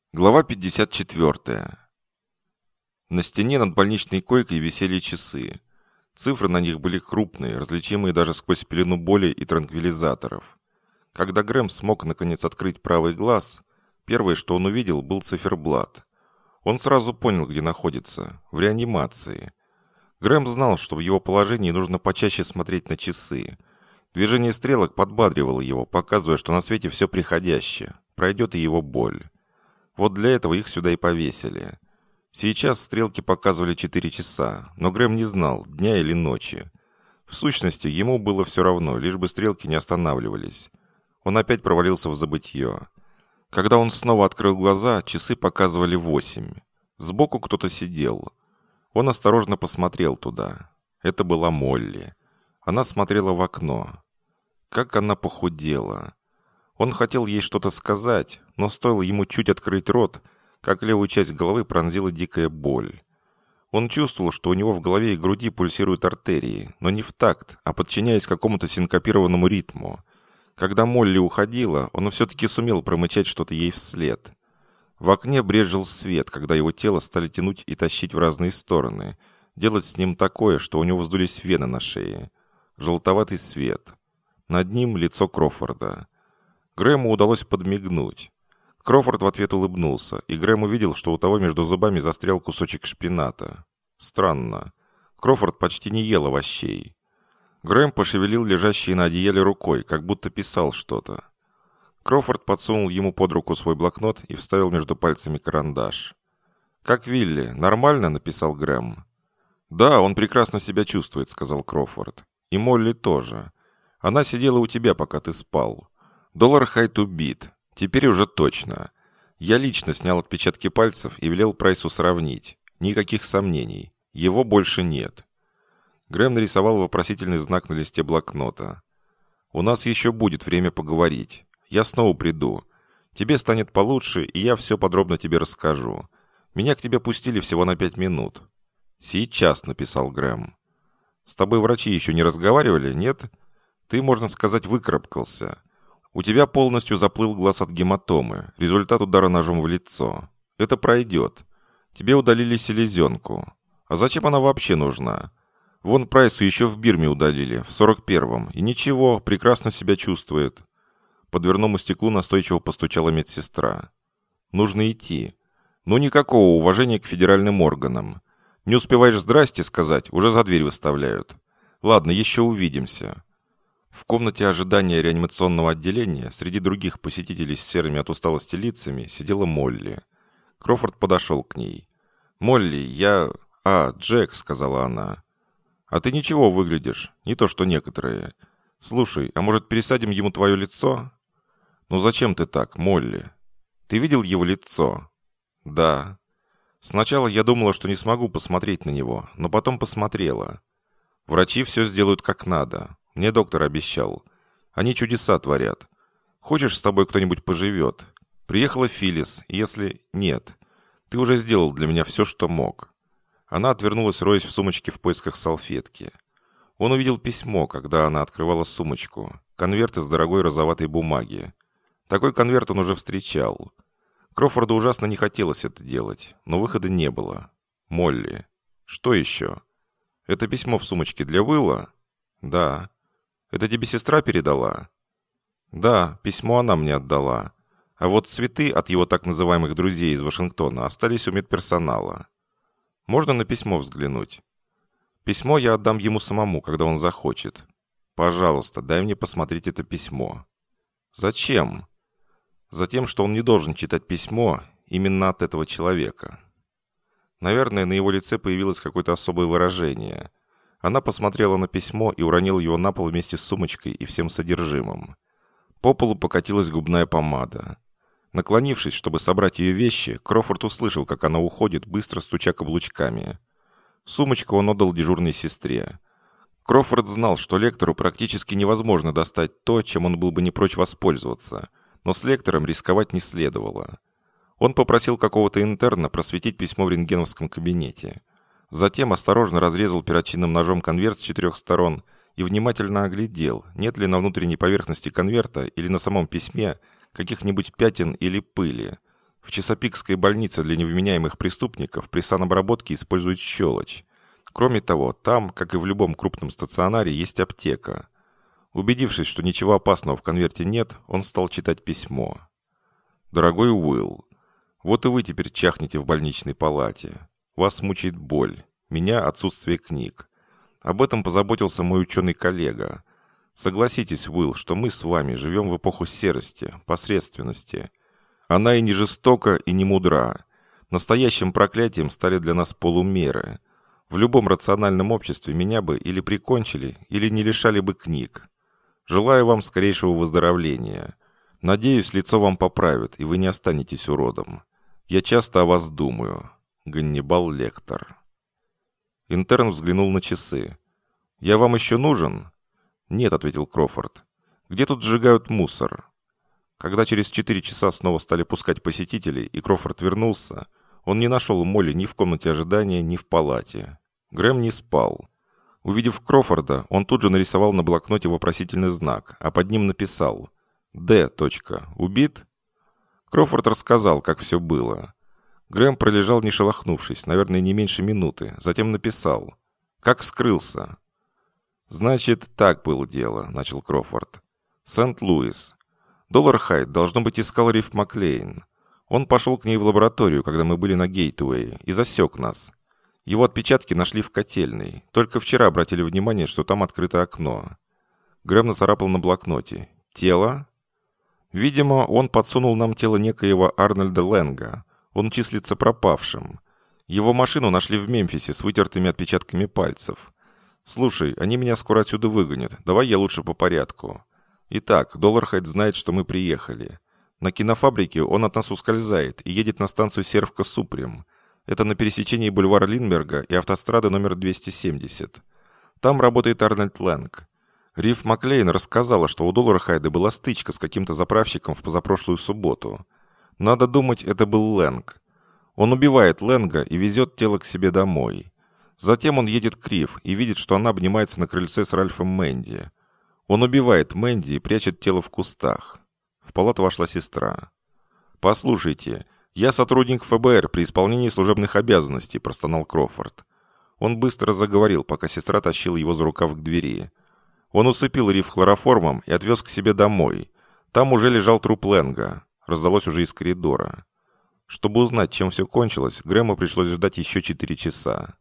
Глава 54. На стене над больничной койкой висели часы. Цифры на них были крупные, различимые даже сквозь пелену боли и транквилизаторов. Когда Грэм смог наконец открыть правый глаз, первое, что он увидел, был циферблат. Он сразу понял, где находится – в реанимации. Грэм знал, что в его положении нужно почаще смотреть на часы. Движение стрелок подбадривало его, показывая, что на свете все приходящее, пройдет и его боль. Вот для этого их сюда и повесили. Сейчас стрелки показывали 4 часа, но Грэм не знал, дня или ночи. В сущности, ему было все равно, лишь бы стрелки не останавливались. Он опять провалился в забытье. Когда он снова открыл глаза, часы показывали 8. Сбоку кто-то сидел. Он осторожно посмотрел туда. Это была Молли. Она смотрела в окно. Как она похудела. Он хотел ей что-то сказать, но стоило ему чуть открыть рот, как левую часть головы пронзила дикая боль. Он чувствовал, что у него в голове и груди пульсируют артерии, но не в такт, а подчиняясь какому-то синкопированному ритму. Когда Молли уходила, он все-таки сумел промычать что-то ей вслед. В окне брезжил свет, когда его тело стали тянуть и тащить в разные стороны, делать с ним такое, что у него вздулись вены на шее. Желтоватый свет. Над ним лицо Крофорда. Грэму удалось подмигнуть. Крофорд в ответ улыбнулся, и Грэм увидел, что у того между зубами застрял кусочек шпината. Странно. Крофорд почти не ел овощей. Грэм пошевелил лежащей на одеяле рукой, как будто писал что-то. Крофорд подсунул ему под руку свой блокнот и вставил между пальцами карандаш. «Как Вилли? Нормально?» — написал Грэм. «Да, он прекрасно себя чувствует», — сказал Крофорд. «И Молли тоже. Она сидела у тебя, пока ты спал. Доллар-Хайт убит. Теперь уже точно. Я лично снял отпечатки пальцев и велел Прайсу сравнить. Никаких сомнений. Его больше нет». Грэм нарисовал вопросительный знак на листе блокнота. «У нас еще будет время поговорить. Я снова приду. Тебе станет получше, и я все подробно тебе расскажу. Меня к тебе пустили всего на 5 минут». «Сейчас», — написал Грэм. «С тобой врачи еще не разговаривали, нет? Ты, можно сказать, выкарабкался. У тебя полностью заплыл глаз от гематомы, результат удара ножом в лицо. Это пройдет. Тебе удалили селезенку. А зачем она вообще нужна? Вон Прайсу еще в Бирме удалили, в 41-м, и ничего, прекрасно себя чувствует». По дверному стеклу настойчиво постучала медсестра. «Нужно идти. Но никакого уважения к федеральным органам. Не успеваешь «здрасте» сказать, уже за дверь выставляют. Ладно, еще увидимся». В комнате ожидания реанимационного отделения среди других посетителей с серыми от усталости лицами сидела Молли. Крофорд подошел к ней. «Молли, я...» Джек», — сказала она. «А ты ничего выглядишь, не то что некоторые. Слушай, а может пересадим ему твое лицо?» «Ну зачем ты так, Молли? Ты видел его лицо?» «Да». «Сначала я думала, что не смогу посмотреть на него, но потом посмотрела. Врачи все сделают как надо. Мне доктор обещал. Они чудеса творят. Хочешь, с тобой кто-нибудь поживет? Приехала Филлис, если... Нет. Ты уже сделал для меня все, что мог». Она отвернулась, роясь в сумочке в поисках салфетки. Он увидел письмо, когда она открывала сумочку. Конверт из дорогой розоватой бумаги. Такой конверт он уже встречал. Крофорду ужасно не хотелось это делать, но выхода не было. «Молли. Что еще? Это письмо в сумочке для Уилла?» «Да». «Это тебе сестра передала?» «Да, письмо она мне отдала. А вот цветы от его так называемых друзей из Вашингтона остались у медперсонала. Можно на письмо взглянуть? Письмо я отдам ему самому, когда он захочет. Пожалуйста, дай мне посмотреть это письмо». «Зачем?» «Затем, что он не должен читать письмо именно от этого человека». Наверное, на его лице появилось какое-то особое выражение. Она посмотрела на письмо и уронила его на пол вместе с сумочкой и всем содержимым. По полу покатилась губная помада. Наклонившись, чтобы собрать ее вещи, Крофорд услышал, как она уходит, быстро стуча каблучками. Сумочку он отдал дежурной сестре. Крофорд знал, что лектору практически невозможно достать то, чем он был бы не прочь воспользоваться, но с лектором рисковать не следовало. Он попросил какого-то интерна просветить письмо в рентгеновском кабинете. Затем осторожно разрезал перочинным ножом конверт с 4 сторон и внимательно оглядел, нет ли на внутренней поверхности конверта или на самом письме каких-нибудь пятен или пыли. В Чесапикской больнице для невменяемых преступников при санобработке используют щелочь. Кроме того, там, как и в любом крупном стационаре, есть аптека. Убедившись, что ничего опасного в конверте нет, он стал читать письмо. «Дорогой Уилл, вот и вы теперь чахнете в больничной палате. Вас мучает боль. Меня отсутствие книг. Об этом позаботился мой ученый-коллега. Согласитесь, Уилл, что мы с вами живем в эпоху серости, посредственности. Она и не жестока, и не мудра. Настоящим проклятием стали для нас полумеры. В любом рациональном обществе меня бы или прикончили, или не лишали бы книг. Желаю вам скорейшего выздоровления. Надеюсь, лицо вам поправит, и вы не останетесь уродом. Я часто о вас думаю. Ганнибал Лектор». Интерн взглянул на часы. «Я вам еще нужен?» «Нет», — ответил Крофорд. «Где тут сжигают мусор?» Когда через 4 часа снова стали пускать посетителей, и Крофорд вернулся, он не нашел Молли ни в комнате ожидания, ни в палате. Грэм не спал. Увидев Крофорда, он тут же нарисовал на блокноте вопросительный знак, а под ним написал «Д. Убит?» Крофорд рассказал, как все было. Грэм пролежал не шелохнувшись, наверное, не меньше минуты, затем написал «Как скрылся?» «Значит, так было дело», — начал Крофорд. «Сент-Луис. Доллар-Хайд, должно быть, искал Риф Маклейн. Он пошел к ней в лабораторию, когда мы были на Гейтуэе, и засек нас. Его отпечатки нашли в котельной. Только вчера обратили внимание, что там открыто окно». Грэм нацарапал на блокноте. «Тело?» «Видимо, он подсунул нам тело некоего Арнольда Лэнга. Он числится пропавшим. Его машину нашли в Мемфисе с вытертыми отпечатками пальцев. Слушай, они меня скоро отсюда выгонят. Давай я лучше по порядку. Итак, Доллар-Хайд знает, что мы приехали. На кинофабрике он от нас ускользает и едет на станцию Сервка Супрем. Это на пересечении бульвара Линдберга и автострады номер 270. Там работает Арнольд Лэнг. Риф Маклейн рассказала, что у Доллар-Хайда была стычка с каким-то заправщиком в позапрошлую субботу. Надо думать, это был Лэнг. Он убивает Лэнга и везет тело к себе домой. Затем он едет к Риф и видит, что она обнимается на крыльце с Ральфом Мэнди. Он убивает Мэнди и прячет тело в кустах. В палату вошла сестра. «Послушайте, я сотрудник ФБР при исполнении служебных обязанностей», – простонал Крофорд. Он быстро заговорил, пока сестра тащила его за рукав к двери. Он усыпил Риф хлороформом и отвез к себе домой. Там уже лежал труп Лэнга. Раздалось уже из коридора. Чтобы узнать, чем все кончилось, Грэму пришлось ждать еще 4 часа.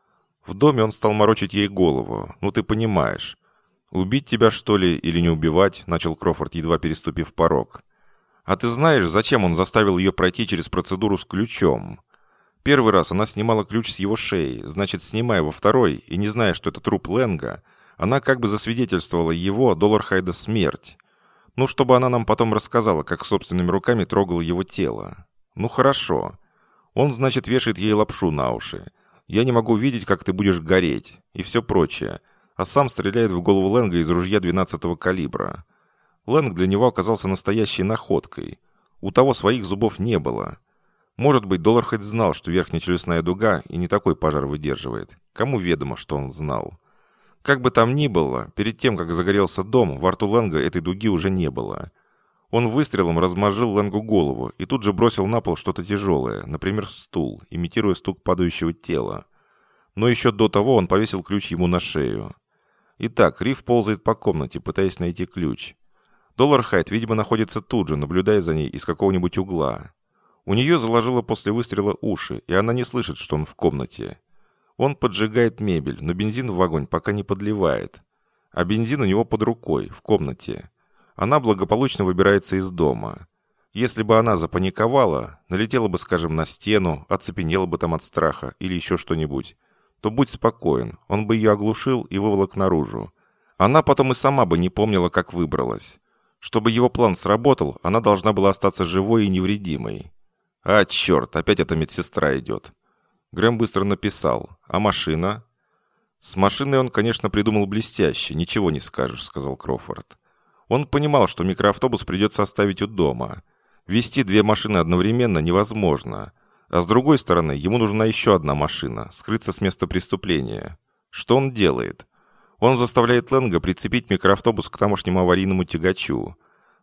В доме он стал морочить ей голову. «Ну ты понимаешь. Убить тебя, что ли, или не убивать?» – начал Крофорд, едва переступив порог. «А ты знаешь, зачем он заставил ее пройти через процедуру с ключом? Первый раз она снимала ключ с его шеи, значит, снимая во второй, и не зная, что это труп Лэнга, она как бы засвидетельствовала его, Доллар-Хайда, смерть. Ну, чтобы она нам потом рассказала, как собственными руками трогала его тело. Ну, хорошо. Он, значит, вешает ей лапшу на уши. Я не могу видеть, как ты будешь гореть. И все прочее. А сам стреляет в голову Лэнга из ружья 12-го калибра. Лэнг для него оказался настоящей находкой. У того своих зубов не было. Может быть, Доллар-Хайд знал, что верхняя челюстная дуга и не такой пожар выдерживает. Кому ведомо, что он знал? Как бы там ни было, перед тем, как загорелся дом, во рту Лэнга этой дуги уже не было. Он выстрелом размозжил Лэнгу голову и тут же бросил на пол что-то тяжелое, например, стул, имитируя стук падающего тела. Но еще до того он повесил ключ ему на шею. Итак, Риф ползает по комнате, пытаясь найти ключ. Доллар-Хайд, видимо, находится тут же, наблюдая за ней из какого-нибудь угла. У нее заложило после выстрела уши, и она не слышит, что он в комнате. Он поджигает мебель, но бензин в огонь пока не подливает. А бензин у него под рукой, в комнате. Она благополучно выбирается из дома. Если бы она запаниковала, налетела бы, скажем, на стену, оцепенела бы там от страха или еще что-нибудь, то будь спокоен, он бы ее оглушил и выволок наружу. Она потом и сама бы не помнила, как выбралась. Чтобы его план сработал, она должна была остаться живой и невредимой. А, черт, опять эта медсестра идет. Грэм быстро написал. А машина? С машиной он, конечно, придумал блестяще, ничего не скажешь, сказал Крофорд. Он понимал, что микроавтобус придется оставить у дома. Вести 2 машины одновременно невозможно. А с другой стороны, ему нужна еще одна машина, скрыться с места преступления. Что он делает? Он заставляет Лэнга прицепить микроавтобус к тамошнему аварийному тягачу.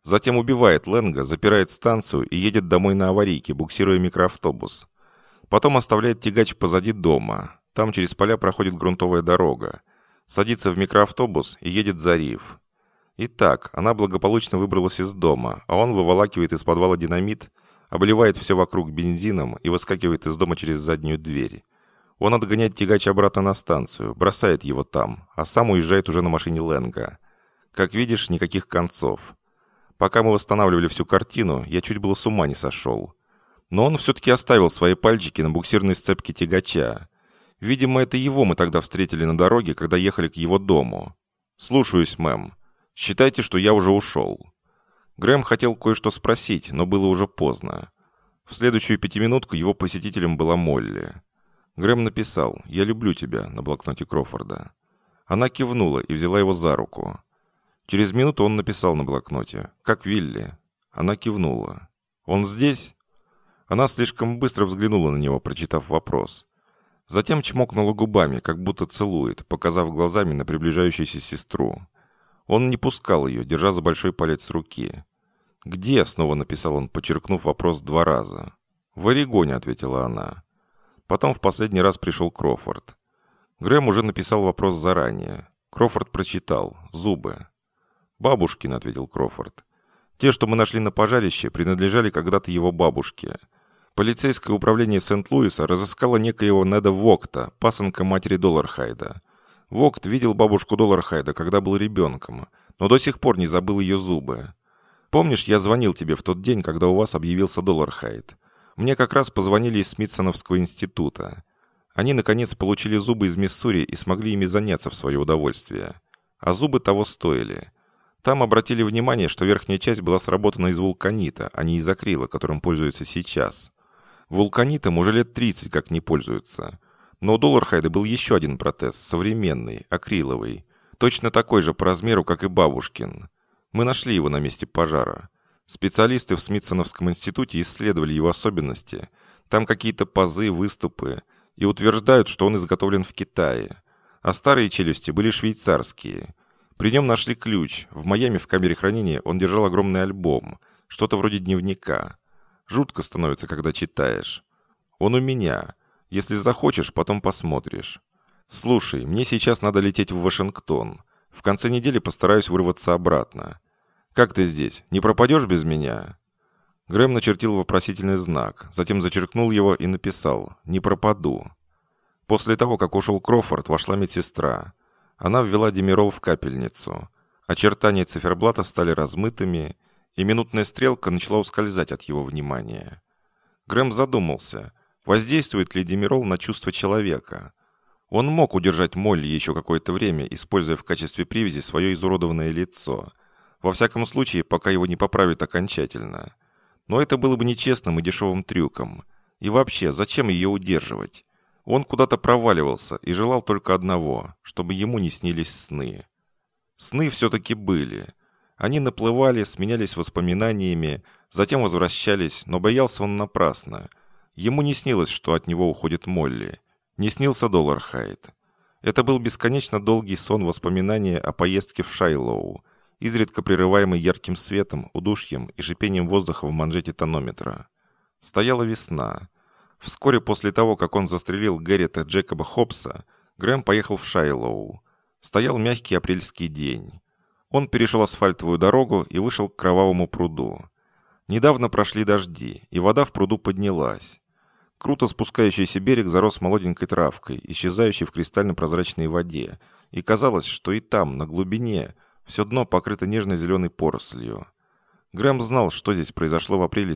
Затем убивает Лэнга, запирает станцию и едет домой на аварийке, буксируя микроавтобус. Потом оставляет тягач позади дома. Там через поля проходит грунтовая дорога. Садится в микроавтобус и едет за риф. Итак, она благополучно выбралась из дома, а он выволакивает из подвала динамит, обливает все вокруг бензином и выскакивает из дома через заднюю дверь. Он отгоняет тягач обратно на станцию, бросает его там, а сам уезжает уже на машине Лэнга. Как видишь, никаких концов. Пока мы восстанавливали всю картину, я чуть было с ума не сошел. Но он все-таки оставил свои пальчики на буксирной сцепке тягача. Видимо, это его мы тогда встретили на дороге, когда ехали к его дому. «Слушаюсь, мэм. Считайте, что я уже ушел». Грэм хотел кое-что спросить, но было уже поздно. В следующую пятиминутку его посетителем была Молли. Грэм написал «Я люблю тебя» на блокноте Крофорда. Она кивнула и взяла его за руку. Через минуту он написал на блокноте «Как Вилли?». Она кивнула. «Он здесь?» Она слишком быстро взглянула на него, прочитав вопрос. Затем чмокнула губами, как будто целует, показав глазами на приближающуюся сестру. Он не пускал ее, держа за большой палец руки. «Где?» — снова написал он, подчеркнув вопрос 2 раза. «В Орегоне», — ответила она. Потом в последний раз пришел Крофорд. Грэм уже написал вопрос заранее. Крофорд прочитал. «Зубы». «Бабушкин», — ответил Крофорд. «Те, что мы нашли на пожарище, принадлежали когда-то его бабушке. Полицейское управление Сент-Луиса разыскало некоего Неда Вогта, пасынка матери Доллархайда. Вогт видел бабушку Доллархайда, когда был ребенком, но до сих пор не забыл ее зубы. Помнишь, я звонил тебе в тот день, когда у вас объявился Доллархайд? Мне как раз позвонили из Смитсоновского института. Они, наконец, получили зубы из Миссури и смогли ими заняться в свое удовольствие. А зубы того стоили. Там обратили внимание, что верхняя часть была сработана из вулканита, а не из акрила, которым пользуются сейчас. Вулканитом уже лет 30 как не пользуются. Но у Доллархайда был еще один протез, современный, акриловый. Точно такой же по размеру, как и бабушкин. Мы нашли его на месте пожара. Специалисты в Смитсоновском институте исследовали его особенности. Там какие-то пазы, выступы. И утверждают, что он изготовлен в Китае. А старые челюсти были швейцарские. При нем нашли ключ. В Майами в камере хранения он держал огромный альбом. Что-то вроде дневника. Жутко становится, когда читаешь. Он у меня. Если захочешь, потом посмотришь. Слушай, мне сейчас надо лететь в Вашингтон. В конце недели постараюсь вырваться обратно. Как ты здесь? Не пропадешь без меня?» Грэм начертил вопросительный знак, затем зачеркнул его и написал «Не пропаду». После того, как ушел Крофорд, вошла медсестра. Она ввела димерол в капельницу. Очертания циферблата стали размытыми, и минутная стрелка начала ускользать от его внимания. Грэм задумался, воздействует ли димерол на чувства человека. Он мог удержать Молли еще какое-то время, используя в качестве привязи свое изуродованное лицо. Во всяком случае, пока его не поправят окончательно. Но это было бы нечестным и дешевым трюком. И вообще, зачем ее удерживать? Он куда-то проваливался и желал только одного, чтобы ему не снились сны. Сны все-таки были. Они наплывали, сменялись воспоминаниями, затем возвращались, но боялся он напрасно. Ему не снилось, что от него уходит Молли. Не снился Доллархайд. Это был бесконечно долгий сон воспоминания о поездке в Шайлоу, изредка прерываемый ярким светом, удушьем и шипением воздуха в манжете тонометра. Стояла весна. Вскоре после того, как он застрелил Гэррита Джекоба Хоббса, Грэм поехал в Шайлоу. Стоял мягкий апрельский день. Он перешел асфальтовую дорогу и вышел к кровавому пруду. Недавно прошли дожди, и вода в пруду поднялась. Круто спускающийся берег зарос молоденькой травкой, исчезающей в кристально-прозрачной воде, и казалось, что и там, на глубине, все дно покрыто нежно-зеленой порослью. Грэм знал, что здесь произошло в апреле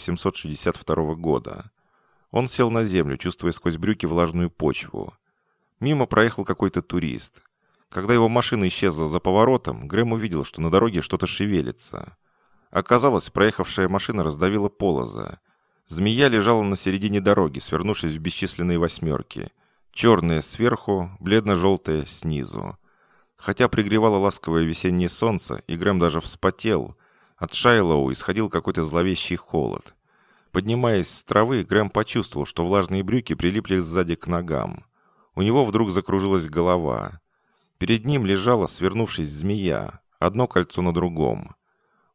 1862 года. Он сел на землю, чувствуя сквозь брюки влажную почву. Мимо проехал какой-то турист. Когда его машина исчезла за поворотом, Грэм увидел, что на дороге что-то шевелится. Оказалось, проехавшая машина раздавила полоза. Змея лежала на середине дороги, свернувшись в бесчисленные восьмерки. Черная сверху, бледно-желтая снизу. Хотя пригревало ласковое весеннее солнце, и Грэм даже вспотел, от Шайлоу исходил какой-то зловещий холод. Поднимаясь с травы, Грэм почувствовал, что влажные брюки прилипли сзади к ногам. У него вдруг закружилась голова. Перед ним лежала, свернувшись, змея, одно кольцо на другом.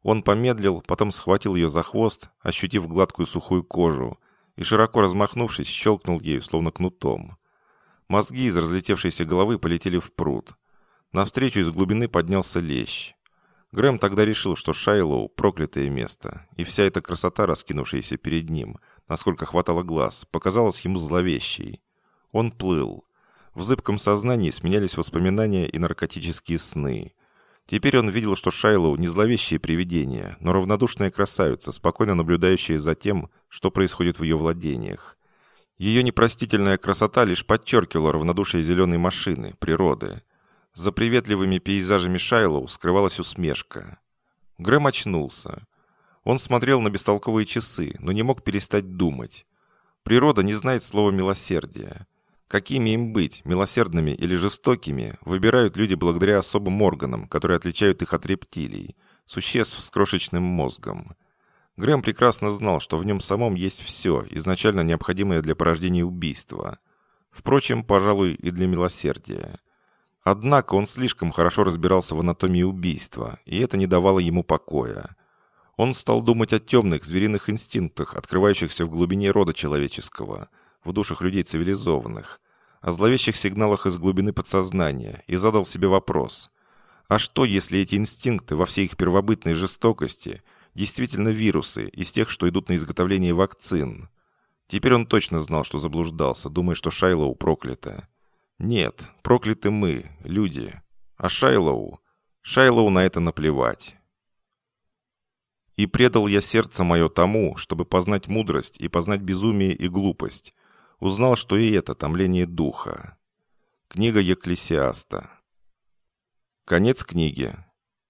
Он помедлил, потом схватил ее за хвост, ощутив гладкую сухую кожу, и, широко размахнувшись, щелкнул ею, словно кнутом. Мозги из разлетевшейся головы полетели в пруд. Навстречу из глубины поднялся лещ. Грэм тогда решил, что Шайлоу – проклятое место, и вся эта красота, раскинувшаяся перед ним, насколько хватало глаз, показалась ему зловещей. Он плыл. В зыбком сознании сменялись воспоминания и наркотические сны. Теперь он видел, что Шайлоу не зловещее привидение, но равнодушная красавица, спокойно наблюдающая за тем, что происходит в ее владениях. Ее непростительная красота лишь подчеркивала равнодушие зеленой машины, природы. За приветливыми пейзажами Шайлоу скрывалась усмешка. Грэм очнулся. Он смотрел на бестолковые часы, но не мог перестать думать. Природа не знает слова «милосердие». Какими им быть, милосердными или жестокими, выбирают люди благодаря особым органам, которые отличают их от рептилий, существ с крошечным мозгом. Грэм прекрасно знал, что в нем самом есть все, изначально необходимое для порождения убийства. Впрочем, пожалуй, и для милосердия. Однако он слишком хорошо разбирался в анатомии убийства, и это не давало ему покоя. Он стал думать о темных звериных инстинктах, открывающихся в глубине рода человеческого, в душах людей цивилизованных, о зловещих сигналах из глубины подсознания, и задал себе вопрос: а что, если эти инстинкты во всей их первобытной жестокости действительно вирусы из тех, что идут на изготовление вакцин? Теперь он точно знал, что заблуждался, думая, что Шайлоу проклята. Нет, прокляты мы, люди. А Шайлоу на это наплевать. «И предал я сердце мое тому, чтобы познать мудрость и познать безумие и глупость. Узнал, что и это томление духа». Книга Екклесиаста. Конец книги.